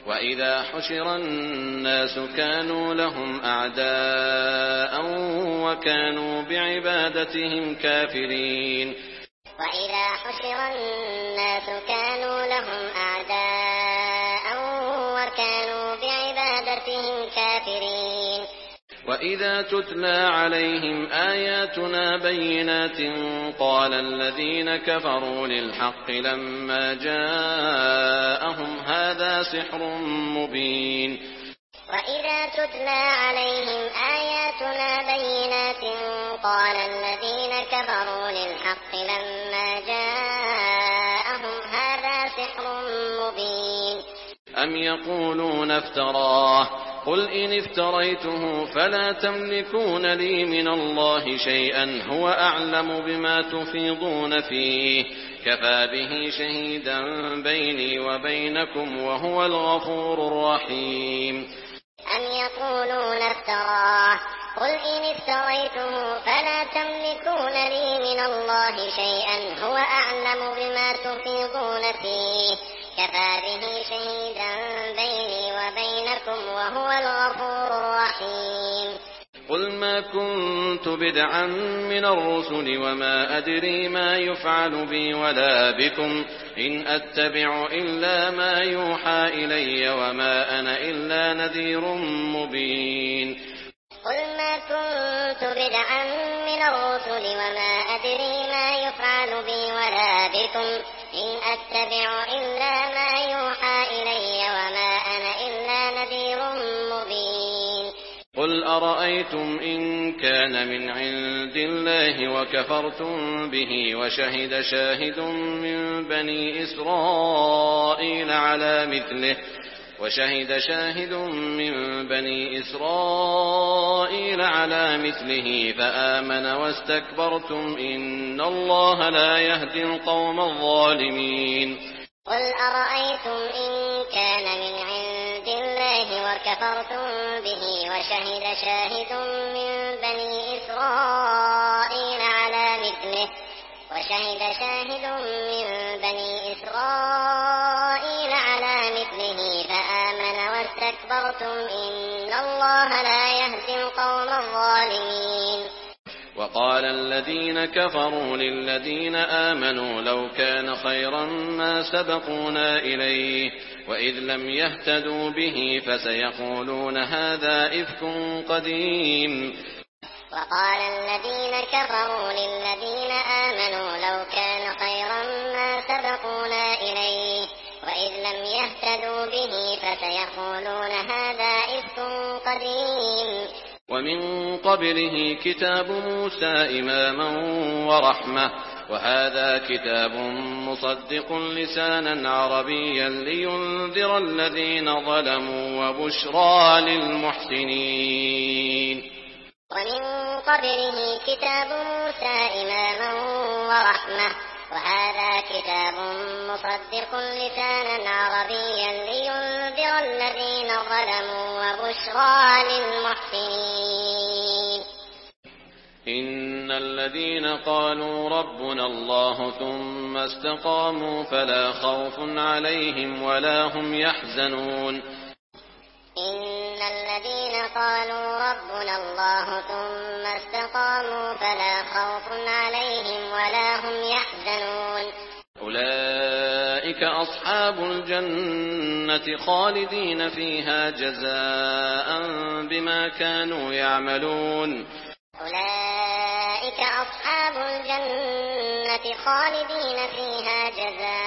وإذا حشر الناس كانوا لهم أعداء وكانوا بعبادتهم كافرين. وإذا حشر الناس كانوا لهم أعداء وكانوا بعبادتهم كافرين. وإذا تتلى عليهم آياتنا بينات قال الذين كفروا للحق لما جاءهم هذا سحر مبين. وإذا تتلى عليهم آياتنا بينات قال الذين كفروا للحق لما جاءهم هذا سحر مبين. أم يقولون افتراه قل إن افتريته فلا تملكون لي من الله شيئا هو أعلم بما تفيضون فيه كفى به شهيدا بيني وبينكم وهو الغفور الرحيم. أم يقولون افتراه قل إن افتريته فلا تملكون لي من الله شيئا هو أعلم بما تفيضون فيه كفى به شهيدا بيني وبينكم وهو الغفور الرحيم. قل ما كنت بدعا من الرسل وما أدري ما يفعل بي ولا بكم إن أتبع إلا ما يوحى إلي وما أنا إلا نذير مبين. قل ما كنت بدعا من الرسل وما أدري ما يفعل بي ولا بكم إن أتبع إلا ما يوحى إلي وما أنا إلا نذير مبين. قل أرأيتم إن كان من عند الله وكفرتم به وشهد شاهد من بني إسرائيل على مثله فآمن واستكبرتم إن الله لا يهدي القوم الظالمين. قل أرأيتم إن كان من عند الله وكفرتم به وشهد شاهد من بني إسرائيل على مثله فآمن واستكبرتم إن الله لا يهدي القوم الظالمين. وقال الذين كفروا للذين آمنوا لو كان خيرا ما سبقونا إليه وإذ لم يهتدوا به فسيقولون هذا إفك قديم. وقال الذين كفروا للذين آمنوا لو كان خيرا ما سبقونا إليه وإذ لم يهتدوا به فسيقولون هذا إفك قديم. ومن قبله كتاب موسى إماما ورحمة وهذا كتاب مصدق لسانا عربيا لينذر الذين ظلموا وبشرى للمحسنين. ومن قبله كتاب موسى إماما ورحمة وهذا كتاب مصدق لسانا عربيا لينذر الذين ظلموا وبشرى للمحسنين. إن الذين قالوا ربنا الله ثم استقاموا فلا خوف عليهم ولا هم يحزنون. إن الذين قالوا ربنا الله ثم استقاموا فلا خوف عليهم ولا هم يحزنون. أولئك أصحاب الجنة خالدين فيها جزاء بما كانوا يعملون. أولئك أصحاب الجنة خالدين فيها جزاء